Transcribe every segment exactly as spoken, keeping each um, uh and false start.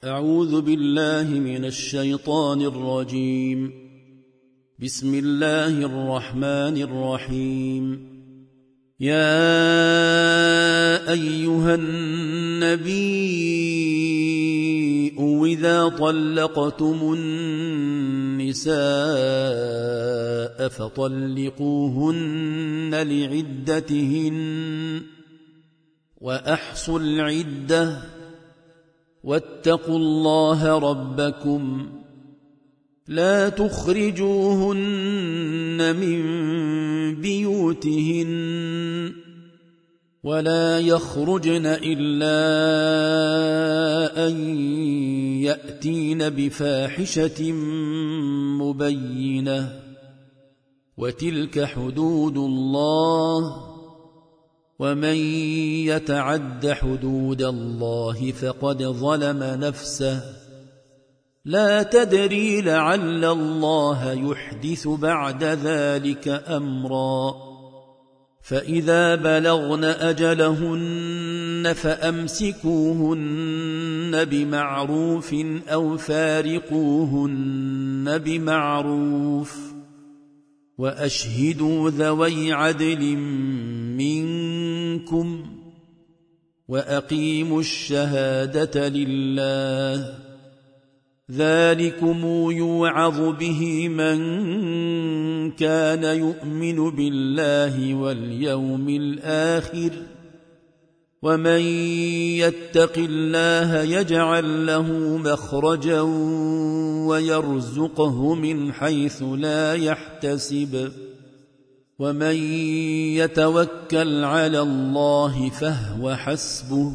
أعوذ بالله من الشيطان الرجيم. بسم الله الرحمن الرحيم. يا أيها النبي إذا طلقتم النساء فطلقوهن لعدتهن وأحصوا العدة واتقوا الله ربكم لا تخرجوهن من بيوتهن ولا يخرجن إلا أن يأتين بفاحشة مبينة وتلك حدود الله ومن يتعد حدود الله فقد ظلم نفسه لا تدري لعل الله يحدث بعد ذلك أمرا. فإذا بلغن أجلهن فأمسكوهن بمعروف أو فارقوهن بمعروف وأشهدوا ذوي عدل منكم وأقيموا الشهادة لله ذلكم يوعظ به من كان يؤمن بالله واليوم الآخر ومن يتق الله يجعل له مخرجا ويرزقه من حيث لا يحتسب ومن يتوكل على الله فهو حسبه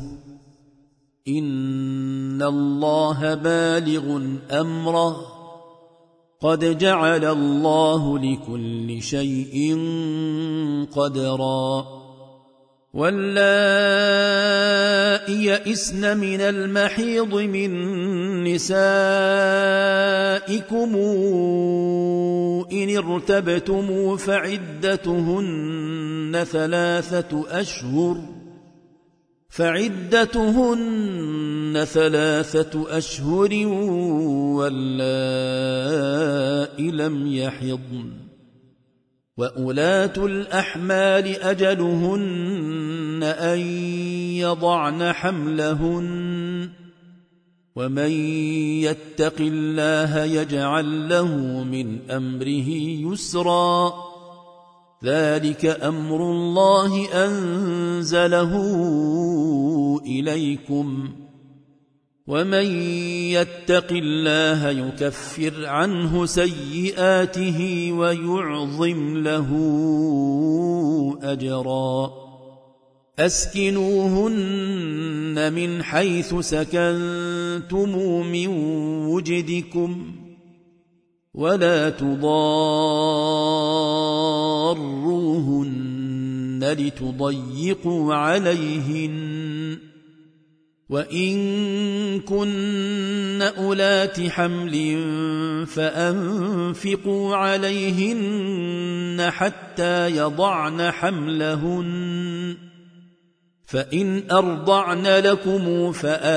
إن الله بالغ أمره قد جعل الله لكل شيء قدرا. واللائي يئسن من المحيض من نسائكم إن ارتبتم فعدتهن ثلاثة أشهر فعدتهن ثلاثة أشهر واللائي لم يحضن وأولات الأحمال أجلهن أن يضعن حملهن ومن يتق الله يجعل له من أمره يسرا ذلك أمر الله أنزله إليكم ومن يتق الله يكفر عنه سيئاته ويعظم له أجرا. أسكنوهن من حيث سكنتم من وجدكم ولا تضاروهن لتضيقوا عليهن وإن كن أولات حمل فأنفقوا عليهن حتى يضعن حملهن فإن أرضعن لكم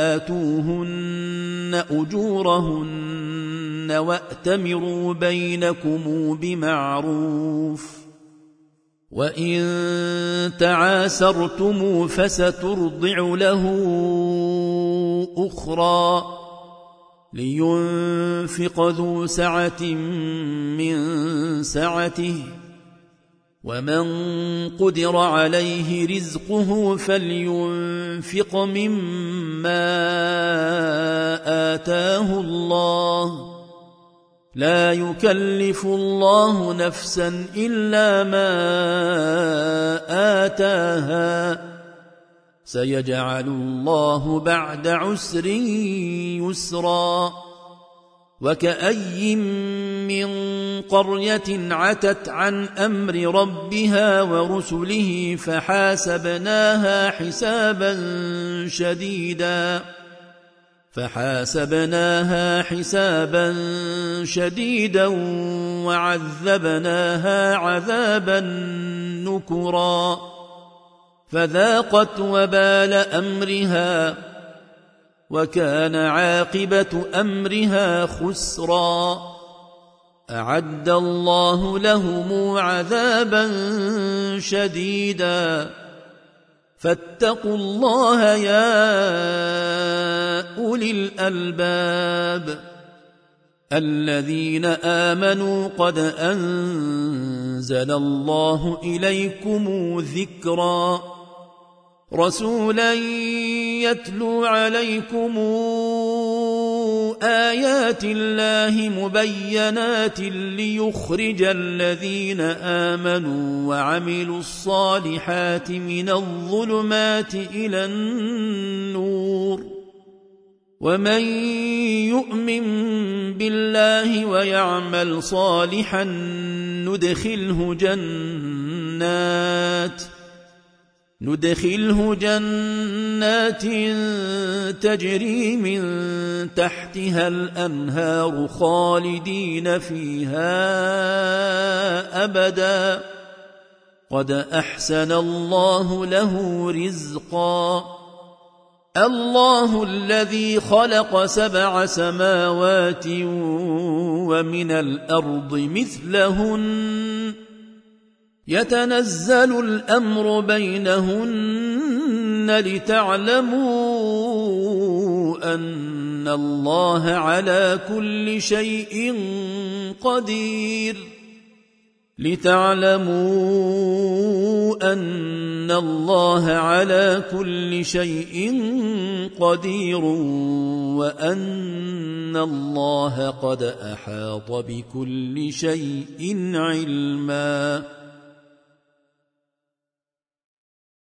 فآتوهن أجورهن وأتمروا بينكم بمعروف وإن تعاسرتم فسترضع له أخرى لينفق ذو سعة من سعته ومن قدر عليه رزقه فلينفق مما آتاه الله لا يكلف الله نفسا إلا ما آتاها سيجعل الله بعد عسر يسرا. وكأي من قرية عتت عن أمر ربها ورسله فحاسبناها حسابا شديدا فحاسبناها حسابا شديدا وعذبناها عذابا نكرا فذاقت وبال أمرها وكان عاقبة أمرها خسرا. أعد الله لهم عذابا شديدا فاتقوا الله يا أولي الألباب الذين آمنوا قد أنزل الله إليكم ذكرا رسولا يتلو عليكم آيات الله مبينات ليخرج الذين آمنوا وعملوا الصالحات من الظلمات إلى النور ومن يؤمن بالله ويعمل صالحا ندخله جنات ندخله جنات تجري من تحتها الأنهار خالدين فيها أبدا قد أحسن الله له رزقا. الله الذي خلق سبع سماوات ومن الأرض مثلهن يتنزل الأمر بينهن لتعلموا أن الله على كل شيء قدير لتعلموا أن الله على كل شيء قدير وأن الله قد أحاط بكل شيء علما.